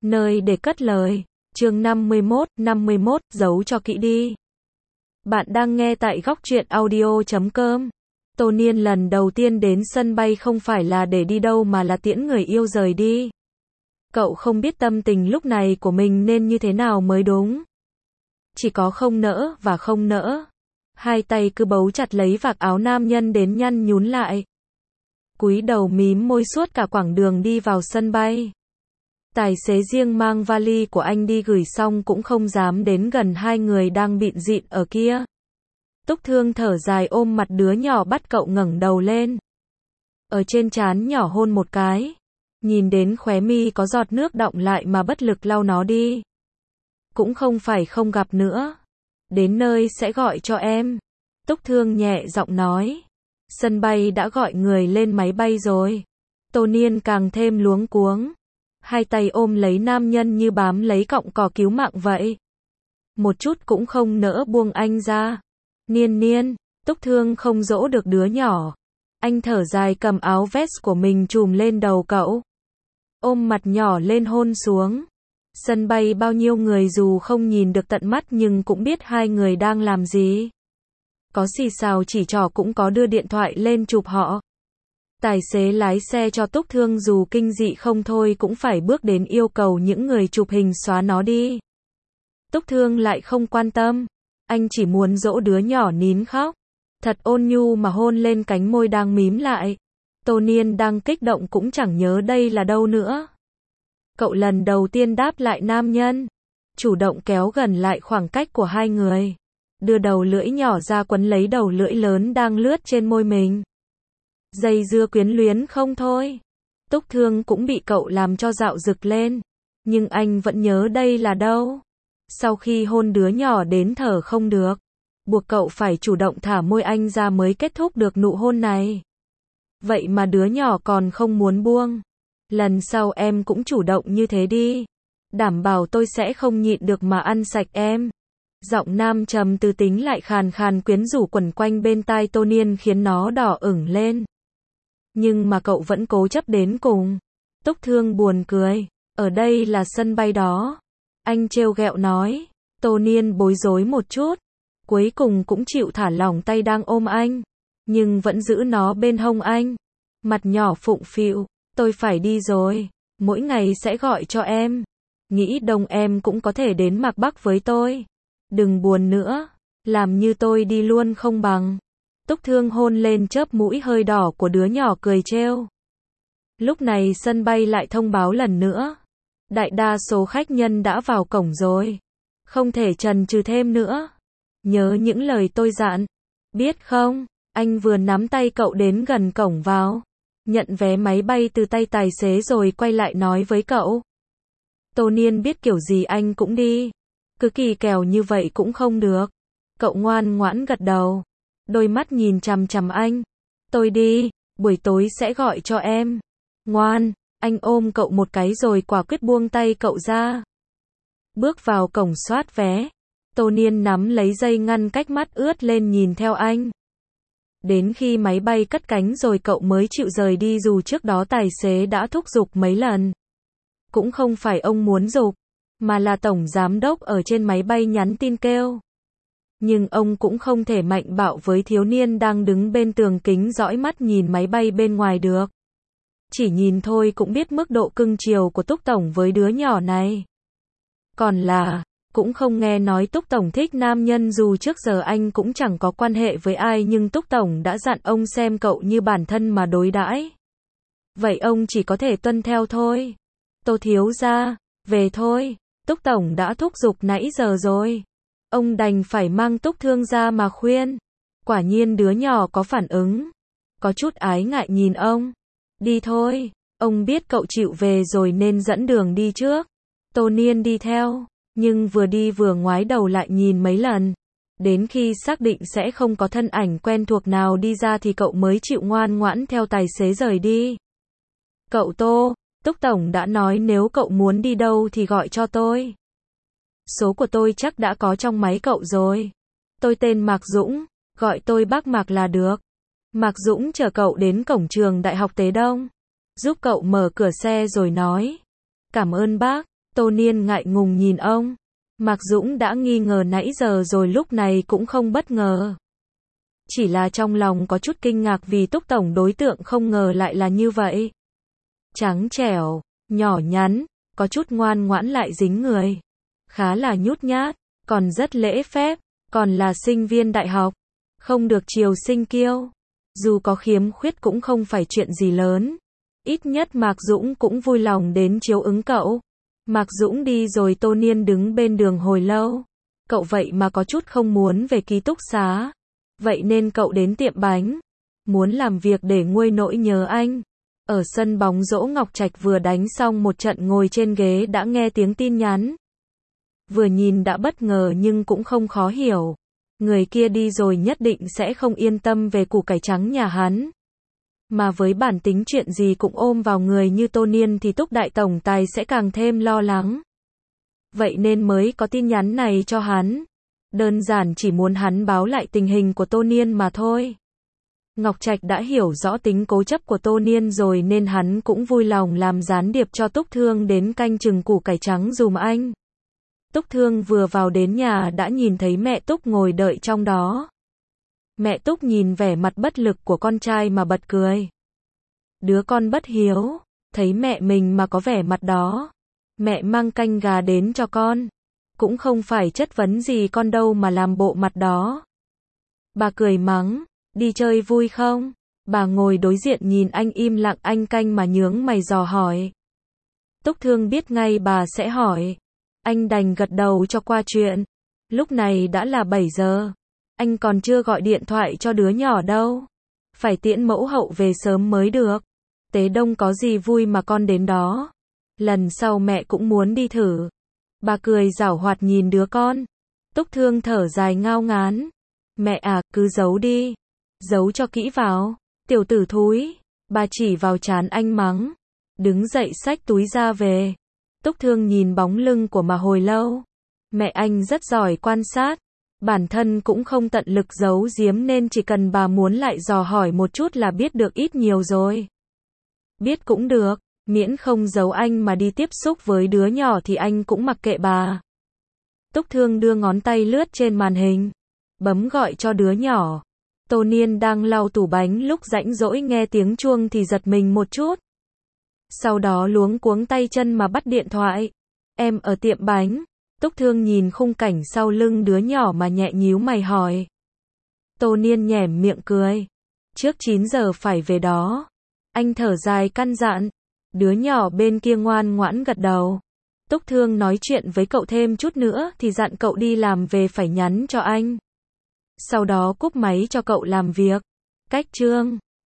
Nơi để cất lời. Chương 51, giấu cho kỹ đi. Bạn đang nghe tại góc truyện audio.com. Tô Niên lần đầu tiên đến sân bay không phải là để đi đâu mà là tiễn người yêu rời đi. Cậu không biết tâm tình lúc này của mình nên như thế nào mới đúng. Chỉ có không nỡ và không nỡ. Hai tay cứ bấu chặt lấy vạt áo nam nhân đến nhăn nhún lại. Cúi đầu mím môi suốt cả quãng đường đi vào sân bay. Tài xế riêng mang vali của anh đi gửi xong cũng không dám đến gần hai người đang bịn rịn ở kia. Túc Thương thở dài ôm mặt đứa nhỏ bắt cậu ngẩng đầu lên. Ở trên trán nhỏ hôn một cái. Nhìn đến khóe mi có giọt nước đọng lại mà bất lực lau nó đi. Cũng không phải không gặp nữa. Đến nơi sẽ gọi cho em. Túc Thương nhẹ giọng nói. Sân bay đã gọi người lên máy bay rồi. Tô Niên càng thêm luống cuống. Hai tay ôm lấy nam nhân như bám lấy cọng cỏ cứu mạng vậy. Một chút cũng không nỡ buông anh ra. Niên, Túc Thương không dỗ được đứa nhỏ. Anh thở dài cầm áo vest của mình trùm lên đầu cậu. Ôm mặt nhỏ lên hôn xuống. Sân bay bao nhiêu người dù không nhìn được tận mắt nhưng cũng biết hai người đang làm gì. Có xì xào chỉ trỏ cũng có đưa điện thoại lên chụp họ. Tài xế lái xe cho Túc Thương dù kinh dị không thôi cũng phải bước đến yêu cầu những người chụp hình xóa nó đi. Túc Thương lại không quan tâm. Anh chỉ muốn dỗ đứa nhỏ nín khóc. Thật ôn nhu mà hôn lên cánh môi đang mím lại. Tô Niên đang kích động cũng chẳng nhớ đây là đâu nữa. Cậu lần đầu tiên đáp lại nam nhân. Chủ động kéo gần lại khoảng cách của hai người. Đưa đầu lưỡi nhỏ ra quấn lấy đầu lưỡi lớn đang lướt trên môi mình. Dây dưa quyến luyến không thôi. Túc Thương cũng bị cậu làm cho dạo rực lên. Nhưng anh vẫn nhớ đây là đâu. Sau khi hôn đứa nhỏ đến thở không được. Buộc cậu phải chủ động thả môi anh ra mới kết thúc được nụ hôn này. Vậy mà đứa nhỏ còn không muốn buông. Lần sau em cũng chủ động như thế đi. Đảm bảo tôi sẽ không nhịn được mà ăn sạch em. Giọng nam trầm từ tính lại khàn khàn quyến rũ quẩn quanh bên tai Tô Niên khiến nó đỏ ửng lên. Nhưng mà cậu vẫn cố chấp đến cùng. Túc Thương buồn cười. Ở đây là sân bay đó. Anh trêu ghẹo nói. Tô Niên bối rối một chút. Cuối cùng cũng chịu thả lỏng tay đang ôm anh. Nhưng vẫn giữ nó bên hông anh. Mặt nhỏ phụng phịu. Tôi phải đi rồi. Mỗi ngày sẽ gọi cho em. Nghĩ đông em cũng có thể đến Mạc Bắc với tôi. Đừng buồn nữa. Làm như tôi đi luôn không bằng. Túc Thương hôn lên chớp mũi hơi đỏ của đứa nhỏ cười trêu. Lúc này sân bay lại thông báo lần nữa. Đại đa số khách nhân đã vào cổng rồi. Không thể chần chừ thêm nữa. Nhớ những lời tôi dặn. Biết không? Anh vừa nắm tay cậu đến gần cổng vào. Nhận vé máy bay từ tay tài xế rồi quay lại nói với cậu. Tô Niên biết kiểu gì anh cũng đi. Cứ kỳ kèo như vậy cũng không được. Cậu ngoan ngoãn gật đầu. Đôi mắt nhìn chằm chằm anh. Tôi đi, buổi tối sẽ gọi cho em. Ngoan, anh ôm cậu một cái rồi quả quyết buông tay cậu ra. Bước vào cổng soát vé. Tô Niên nắm lấy dây ngăn cách mắt ướt lên nhìn theo anh. Đến khi máy bay cất cánh rồi cậu mới chịu rời đi dù trước đó tài xế đã thúc giục mấy lần. Cũng không phải ông muốn giục, mà là tổng giám đốc ở trên máy bay nhắn tin kêu. Nhưng ông cũng không thể mạnh bạo với thiếu niên đang đứng bên tường kính dõi mắt nhìn máy bay bên ngoài được. Chỉ nhìn thôi cũng biết mức độ cưng chiều của Túc Tổng với đứa nhỏ này. Còn là, cũng không nghe nói Túc Tổng thích nam nhân dù trước giờ anh cũng chẳng có quan hệ với ai nhưng Túc Tổng đã dặn ông xem cậu như bản thân mà đối đãi. Vậy ông chỉ có thể tuân theo thôi. Tô thiếu gia, về thôi, Túc Tổng đã thúc giục nãy giờ rồi. Ông đành phải mang Túc Thương ra mà khuyên. Quả nhiên đứa nhỏ có phản ứng. Có chút ái ngại nhìn ông. Đi thôi, ông biết cậu chịu về rồi nên dẫn đường đi trước. Tô Niên đi theo, nhưng vừa đi vừa ngoái đầu lại nhìn mấy lần. Đến khi xác định sẽ không có thân ảnh quen thuộc nào đi ra thì cậu mới chịu ngoan ngoãn theo tài xế rời đi. Cậu Tô, Túc Tổng đã nói nếu cậu muốn đi đâu thì gọi cho tôi. Số của tôi chắc đã có trong máy cậu rồi. Tôi tên Mạc Dũng, gọi tôi bác Mạc là được. Mạc Dũng chở cậu đến cổng trường Đại học Tế Đông. Giúp cậu mở cửa xe rồi nói. Cảm ơn bác, Tô Niên ngại ngùng nhìn ông. Mạc Dũng đã nghi ngờ nãy giờ rồi, lúc này cũng không bất ngờ. Chỉ là trong lòng có chút kinh ngạc vì Túc Tổng đối tượng không ngờ lại là như vậy. Trắng trẻo, nhỏ nhắn, có chút ngoan ngoãn lại dính người. Khá là nhút nhát, còn rất lễ phép, còn là sinh viên đại học. Không được chiều sinh kiêu. Dù có khiếm khuyết cũng không phải chuyện gì lớn. Ít nhất Mạc Dũng cũng vui lòng đến chiếu ứng cậu. Mạc Dũng đi rồi Tô Niên đứng bên đường hồi lâu. Cậu vậy mà có chút không muốn về ký túc xá. Vậy nên cậu đến tiệm bánh. Muốn làm việc để nguôi nỗi nhớ anh. Ở sân bóng rổ Ngọc Trạch vừa đánh xong một trận, ngồi trên ghế đã nghe tiếng tin nhắn. Vừa nhìn đã bất ngờ nhưng cũng không khó hiểu. Người kia đi rồi nhất định sẽ không yên tâm về củ cải trắng nhà hắn. Mà với bản tính chuyện gì cũng ôm vào người như Tô Niên thì Túc Đại Tổng Tài sẽ càng thêm lo lắng. Vậy nên mới có tin nhắn này cho hắn. Đơn giản chỉ muốn hắn báo lại tình hình của Tô Niên mà thôi. Ngọc Trạch đã hiểu rõ tính cố chấp của Tô Niên rồi nên hắn cũng vui lòng làm gián điệp cho Túc Thương đến canh chừng củ cải trắng dùm anh. Túc Thương vừa vào đến nhà đã nhìn thấy mẹ Túc ngồi đợi trong đó. Mẹ Túc nhìn vẻ mặt bất lực của con trai mà bật cười. Đứa con bất hiếu, thấy mẹ mình mà có vẻ mặt đó. Mẹ mang canh gà đến cho con. Cũng không phải chất vấn gì con đâu mà làm bộ mặt đó. Bà cười mắng, đi chơi vui không? Bà ngồi đối diện nhìn anh im lặng anh canh mà nhướng mày dò hỏi. Túc Thương biết ngay bà sẽ hỏi. Anh đành gật đầu cho qua chuyện. Lúc này đã là 7 giờ. Anh còn chưa gọi điện thoại cho đứa nhỏ đâu. Phải tiễn mẫu hậu về sớm mới được. Tế Đông có gì vui mà con đến đó. Lần sau mẹ cũng muốn đi thử. Bà cười giảo hoạt nhìn đứa con. Túc Thương thở dài ngao ngán. Mẹ à, cứ giấu đi. Giấu cho kỹ vào. Tiểu tử thúi. Bà chỉ vào trán anh mắng. Đứng dậy xách túi ra về. Túc Thương nhìn bóng lưng của mà hồi lâu. Mẹ anh rất giỏi quan sát. Bản thân cũng không tận lực giấu giếm nên chỉ cần bà muốn lại dò hỏi một chút là biết được ít nhiều rồi. Biết cũng được, miễn không giấu anh mà đi tiếp xúc với đứa nhỏ thì anh cũng mặc kệ bà. Túc Thương đưa ngón tay lướt trên màn hình. Bấm gọi cho đứa nhỏ. Tô Niên đang lau tủ bánh lúc rãnh rỗi nghe tiếng chuông thì giật mình một chút. Sau đó luống cuống tay chân mà bắt điện thoại. Em ở tiệm bánh. Túc Thương nhìn khung cảnh sau lưng đứa nhỏ mà nhẹ nhíu mày hỏi. Tô Niên nhẻm miệng cười. Trước 9 giờ phải về đó. Anh thở dài căn dặn. Đứa nhỏ bên kia ngoan ngoãn gật đầu. Túc Thương nói chuyện với cậu thêm chút nữa thì dặn cậu đi làm về phải nhắn cho anh. Sau đó cúp máy cho cậu làm việc. Cách chương